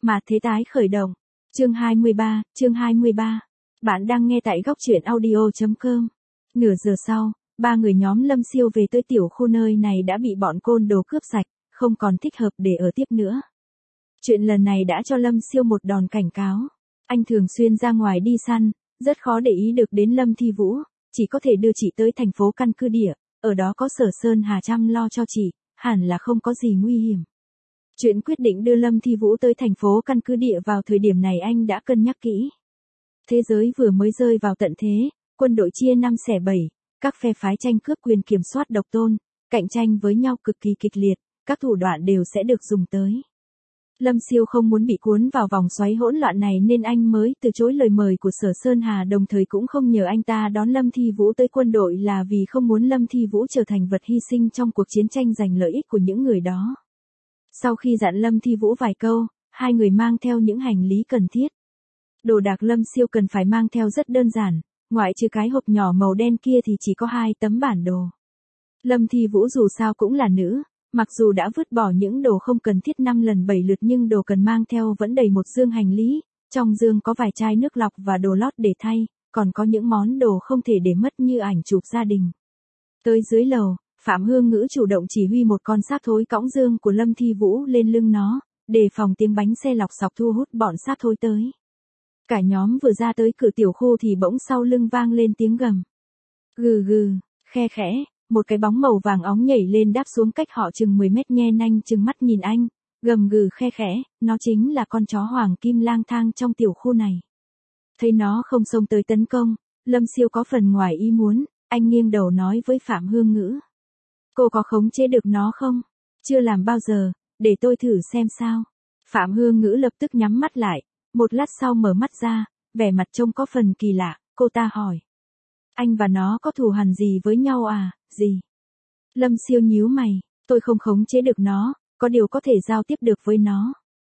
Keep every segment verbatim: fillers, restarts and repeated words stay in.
Mà thế tái khởi động. Chương hai mươi ba, chương hai mươi ba. Bạn đang nghe tại góc truyện audio.com. Nửa giờ sau, ba người nhóm Lâm Siêu về tới tiểu khu nơi này đã bị bọn côn đồ cướp sạch, không còn thích hợp để ở tiếp nữa. Chuyện lần này đã cho Lâm Siêu một đòn cảnh cáo. Anh thường xuyên ra ngoài đi săn, rất khó để ý được đến Lâm Thi Vũ, chỉ có thể đưa chị tới thành phố căn cứ địa, ở đó có Sở Sơn Hà chăm lo cho chị, hẳn là không có gì nguy hiểm. Chuyện quyết định đưa Lâm Thi Vũ tới thành phố căn cứ địa vào thời điểm này anh đã cân nhắc kỹ. Thế giới vừa mới rơi vào tận thế, quân đội chia năm xẻ bảy, các phe phái tranh cướp quyền kiểm soát độc tôn, cạnh tranh với nhau cực kỳ kịch liệt, các thủ đoạn đều sẽ được dùng tới. Lâm Siêu không muốn bị cuốn vào vòng xoáy hỗn loạn này nên anh mới từ chối lời mời của Sở Sơn Hà, đồng thời cũng không nhờ anh ta đón Lâm Thi Vũ tới quân đội là vì không muốn Lâm Thi Vũ trở thành vật hy sinh trong cuộc chiến tranh giành lợi ích của những người đó. Sau khi dặn Lâm Thi Vũ vài câu, hai người mang theo những hành lý cần thiết. Đồ đạc Lâm Siêu cần phải mang theo rất đơn giản, ngoại trừ cái hộp nhỏ màu đen kia thì chỉ có hai tấm bản đồ. Lâm Thi Vũ dù sao cũng là nữ, mặc dù đã vứt bỏ những đồ không cần thiết năm lần bảy lượt nhưng đồ cần mang theo vẫn đầy một dương hành lý, trong dương có vài chai nước lọc và đồ lót để thay, còn có những món đồ không thể để mất như ảnh chụp gia đình. Tới dưới lầu, Phạm Hương Ngữ chủ động chỉ huy một con xác thối cõng dương của Lâm Thi Vũ lên lưng nó, đề phòng tiếng bánh xe lọc sọc thu hút bọn xác thối tới. Cả nhóm vừa ra tới cửa tiểu khu thì bỗng sau lưng vang lên tiếng gầm. Gừ gừ, khe khẽ, một cái bóng màu vàng óng nhảy lên đáp xuống cách họ chừng mười mét, nhe nanh chừng mắt nhìn anh, gầm gừ khe khẽ, nó chính là con chó hoàng kim lang thang trong tiểu khu này. Thấy nó không xông tới tấn công, Lâm Siêu có phần ngoài ý muốn, anh nghiêng đầu nói với Phạm Hương Ngữ. Cô có khống chế được nó không? Chưa làm bao giờ, để tôi thử xem sao. Phạm Hương Ngữ lập tức nhắm mắt lại, một lát sau mở mắt ra, vẻ mặt trông có phần kỳ lạ, cô ta hỏi. Anh và nó có thù hằn gì với nhau à, gì? Lâm Siêu nhíu mày, tôi không khống chế được nó, có điều có thể giao tiếp được với nó.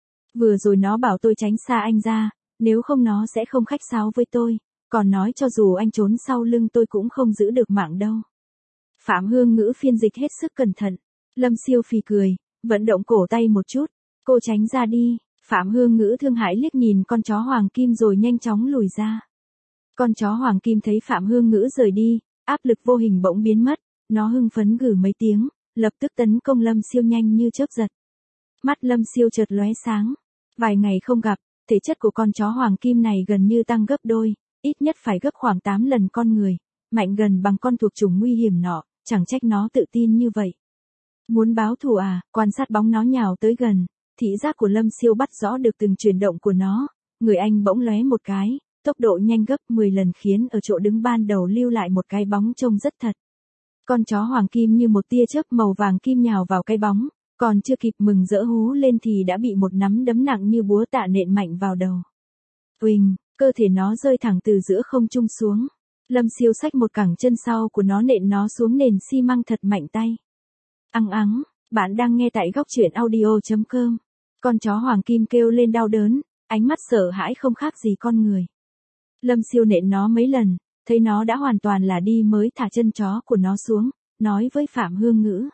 Vừa rồi nó bảo tôi tránh xa anh ra, nếu không nó sẽ không khách sáo với tôi, còn nói cho dù anh trốn sau lưng tôi cũng không giữ được mạng đâu. Phạm Hương Ngữ phiên dịch hết sức cẩn thận. Lâm Siêu phì cười, vận động cổ tay một chút, cô tránh ra đi. Phạm Hương Ngữ thương hại liếc nhìn con chó hoàng kim rồi nhanh chóng lùi ra. Con chó hoàng kim thấy Phạm Hương Ngữ rời đi, áp lực vô hình bỗng biến mất, nó hưng phấn gừ mấy tiếng, lập tức tấn công Lâm Siêu nhanh như chớp giật. Mắt Lâm Siêu chợt lóe sáng. Vài ngày không gặp, thể chất của con chó hoàng kim này gần như tăng gấp đôi, ít nhất phải gấp khoảng tám lần con người, mạnh gần bằng con thuộc chủng nguy hiểm nọ, chẳng trách nó tự tin như vậy. Muốn báo thù à? Quan sát bóng nó nhào tới gần, thị giác của Lâm Siêu bắt rõ được từng chuyển động của nó, người anh bỗng lóe một cái, tốc độ nhanh gấp mười lần khiến ở chỗ đứng ban đầu lưu lại một cái bóng trông rất thật. Con chó hoàng kim như một tia chớp màu vàng kim nhào vào cái bóng, còn chưa kịp mừng rỡ hú lên thì đã bị một nắm đấm nặng như búa tạ nện mạnh vào đầu. Uỳnh, cơ thể nó rơi thẳng từ giữa không trung xuống. Lâm Siêu xách một cẳng chân sau của nó nện nó xuống nền xi măng thật mạnh tay. Ăng ắng, bạn đang nghe tại góc truyện audio.com. Con chó hoàng kim kêu lên đau đớn, ánh mắt sợ hãi không khác gì con người. Lâm Siêu nện nó mấy lần, thấy nó đã hoàn toàn là đi mới thả chân chó của nó xuống, nói với Phạm Hương Ngữ.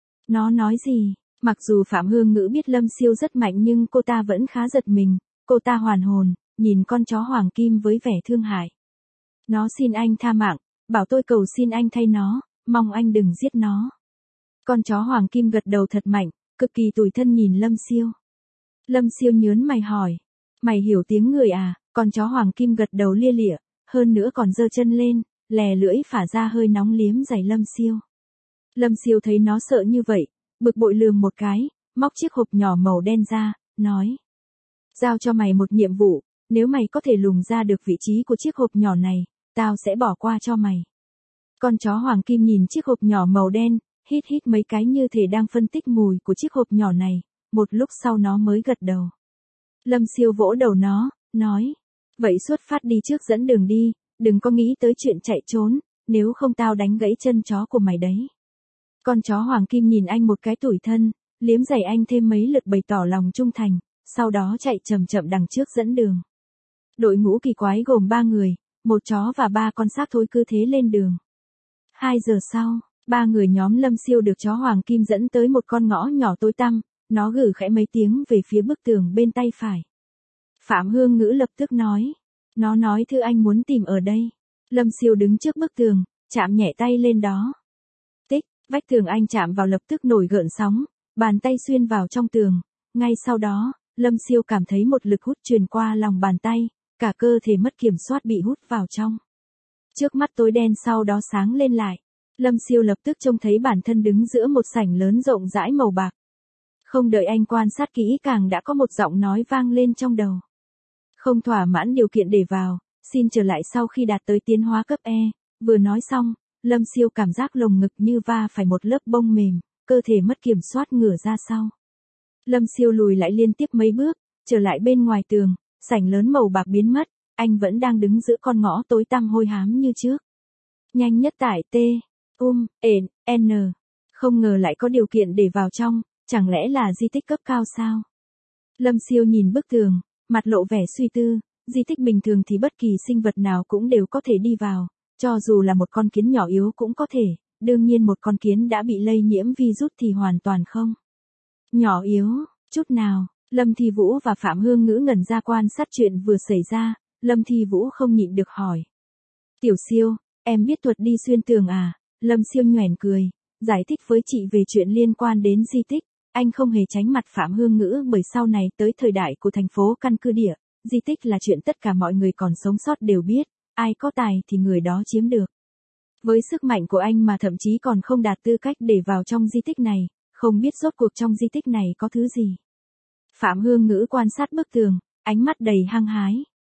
Nó nói gì? Mặc dù Phạm Hương Ngữ biết Lâm Siêu rất mạnh nhưng cô ta vẫn khá giật mình, cô ta hoàn hồn, nhìn con chó hoàng kim với vẻ thương hại. Nó xin anh tha mạng, bảo tôi cầu xin anh thay nó, mong anh đừng giết nó. Con chó hoàng kim gật đầu thật mạnh, cực kỳ tủi thân nhìn Lâm Siêu. Lâm Siêu nhớn mày hỏi, mày hiểu tiếng người à? Con chó hoàng kim gật đầu lia lịa, hơn nữa còn giơ chân lên, lè lưỡi phả ra hơi nóng liếm giày Lâm Siêu. Lâm Siêu thấy nó sợ như vậy, bực bội lườm một cái, móc chiếc hộp nhỏ màu đen ra, nói. Giao cho mày một nhiệm vụ, nếu mày có thể lùng ra được vị trí của chiếc hộp nhỏ này, tao sẽ bỏ qua cho mày. Con chó hoàng kim nhìn chiếc hộp nhỏ màu đen, hít hít mấy cái như thể đang phân tích mùi của chiếc hộp nhỏ này, một lúc sau nó mới gật đầu. Lâm Siêu vỗ đầu nó, nói. Vậy xuất phát đi trước, dẫn đường đi, đừng có nghĩ tới chuyện chạy trốn, nếu không tao đánh gãy chân chó của mày đấy. Con chó hoàng kim nhìn anh một cái tủi thân, liếm giày anh thêm mấy lượt bày tỏ lòng trung thành, sau đó chạy chậm chậm đằng trước dẫn đường. Đội ngũ kỳ quái gồm ba người, một chó và ba con xác thối cứ thế lên đường. Hai giờ sau, ba người nhóm Lâm Siêu được chó hoàng kim dẫn tới một con ngõ nhỏ tối tăm, Nó gừ khẽ mấy tiếng về phía bức tường bên tay phải. Phạm Hương Ngữ lập tức nói. Nó nói thứ anh muốn tìm ở đây. Lâm Siêu đứng trước bức tường, chạm nhẹ tay lên đó. Tích, vách tường anh chạm vào lập tức nổi gợn sóng, bàn tay xuyên vào trong tường. Ngay sau đó, Lâm Siêu cảm thấy một lực hút truyền qua lòng bàn tay, cả cơ thể mất kiểm soát bị hút vào trong. Trước mắt tối đen sau đó sáng lên lại. Lâm Siêu lập tức trông thấy bản thân đứng giữa một sảnh lớn rộng rãi màu bạc. Không đợi anh quan sát kỹ càng đã có một giọng nói vang lên trong đầu. Không thỏa mãn điều kiện để vào, xin trở lại sau khi đạt tới tiến hóa cấp E. Vừa nói xong, Lâm Siêu cảm giác lồng ngực như va phải một lớp bông mềm, cơ thể mất kiểm soát ngửa ra sau. Lâm Siêu lùi lại liên tiếp mấy bước, trở lại bên ngoài tường, sảnh lớn màu bạc biến mất, anh vẫn đang đứng giữa con ngõ tối tăm hôi hám như trước. Nhanh nhất tải T, um, N, không ngờ lại có điều kiện để vào trong, chẳng lẽ là di tích cấp cao sao? Lâm Siêu nhìn bức tường, mặt lộ vẻ suy tư, di tích bình thường thì bất kỳ sinh vật nào cũng đều có thể đi vào, cho dù là một con kiến nhỏ yếu cũng có thể, đương nhiên một con kiến đã bị lây nhiễm virus thì hoàn toàn không. Nhỏ yếu, chút nào, Lâm Thi Vũ và Phạm Hương Ngữ ngẩn ra quan sát chuyện vừa xảy ra, Lâm Thi Vũ không nhịn được hỏi. Tiểu Siêu, em biết thuật đi xuyên tường à? Lâm Siêu nhoẻn cười, giải thích với chị về chuyện liên quan đến di tích. Anh không hề tránh mặt Phạm Hương Ngữ bởi sau này tới thời đại của thành phố căn cứ địa, di tích là chuyện tất cả mọi người còn sống sót đều biết, ai có tài thì người đó chiếm được. Với sức mạnh của anh mà thậm chí còn không đạt tư cách để vào trong di tích này, không biết rốt cuộc trong di tích này có thứ gì. Phạm Hương Ngữ quan sát bức tường, ánh mắt đầy hăng hái.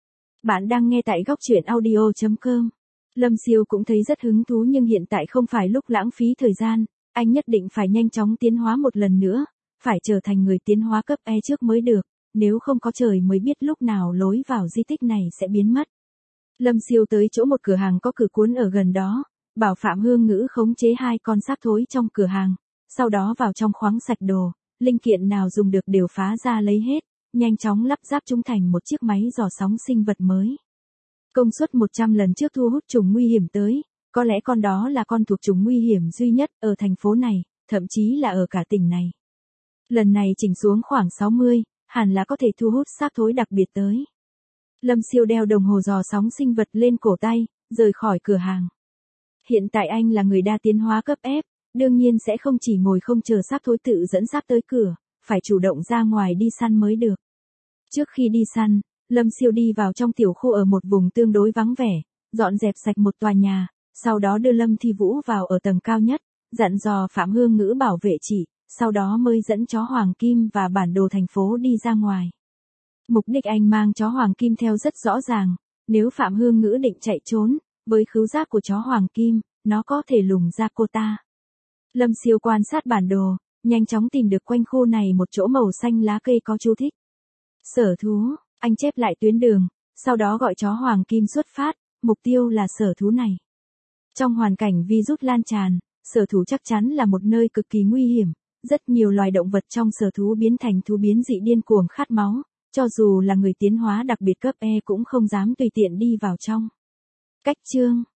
Bạn đang nghe tại góc truyện audio chấm com. Lâm Siêu cũng thấy rất hứng thú nhưng hiện tại không phải lúc lãng phí thời gian, anh nhất định phải nhanh chóng tiến hóa một lần nữa, phải trở thành người tiến hóa cấp E trước mới được, nếu không có trời mới biết lúc nào lối vào di tích này sẽ biến mất. Lâm Siêu tới chỗ một cửa hàng có cửa cuốn ở gần đó, bảo Phạm Hương Ngữ khống chế hai con xác thối trong cửa hàng, sau đó vào trong khoáng sạch đồ, linh kiện nào dùng được đều phá ra lấy hết, nhanh chóng lắp ráp chúng thành một chiếc máy dò sóng sinh vật mới. Công suất một trăm lần trước thu hút trùng nguy hiểm tới, có lẽ con đó là con thuộc trùng nguy hiểm duy nhất ở thành phố này, thậm chí là ở cả tỉnh này. Lần này chỉnh xuống khoảng sáu mươi, hẳn là có thể thu hút xác thối đặc biệt tới. Lâm Siêu đeo đồng hồ dò sóng sinh vật lên cổ tay, rời khỏi cửa hàng. Hiện tại anh là người đa tiến hóa cấp F, đương nhiên sẽ không chỉ ngồi không chờ xác thối tự dẫn xác tới cửa, phải chủ động ra ngoài đi săn mới được. Trước khi đi săn, Lâm Siêu đi vào trong tiểu khu ở một vùng tương đối vắng vẻ, dọn dẹp sạch một tòa nhà, sau đó đưa Lâm Thi Vũ vào ở tầng cao nhất, dặn dò Phạm Hương Ngữ bảo vệ chị, sau đó mới dẫn chó Hoàng Kim và bản đồ thành phố đi ra ngoài. Mục đích anh mang chó Hoàng Kim theo rất rõ ràng, nếu Phạm Hương Ngữ định chạy trốn, với khứu giác của chó Hoàng Kim, nó có thể lùng ra cô ta. Lâm Siêu quan sát bản đồ, nhanh chóng tìm được quanh khu này một chỗ màu xanh lá cây có chú thích. Sở thú, anh chép lại tuyến đường, sau đó gọi chó Hoàng Kim xuất phát, mục tiêu là sở thú này. Trong hoàn cảnh virus lan tràn, sở thú chắc chắn là một nơi cực kỳ nguy hiểm, rất nhiều loài động vật trong sở thú biến thành thú biến dị điên cuồng khát máu, cho dù là người tiến hóa đặc biệt cấp E cũng không dám tùy tiện đi vào trong. Cách chương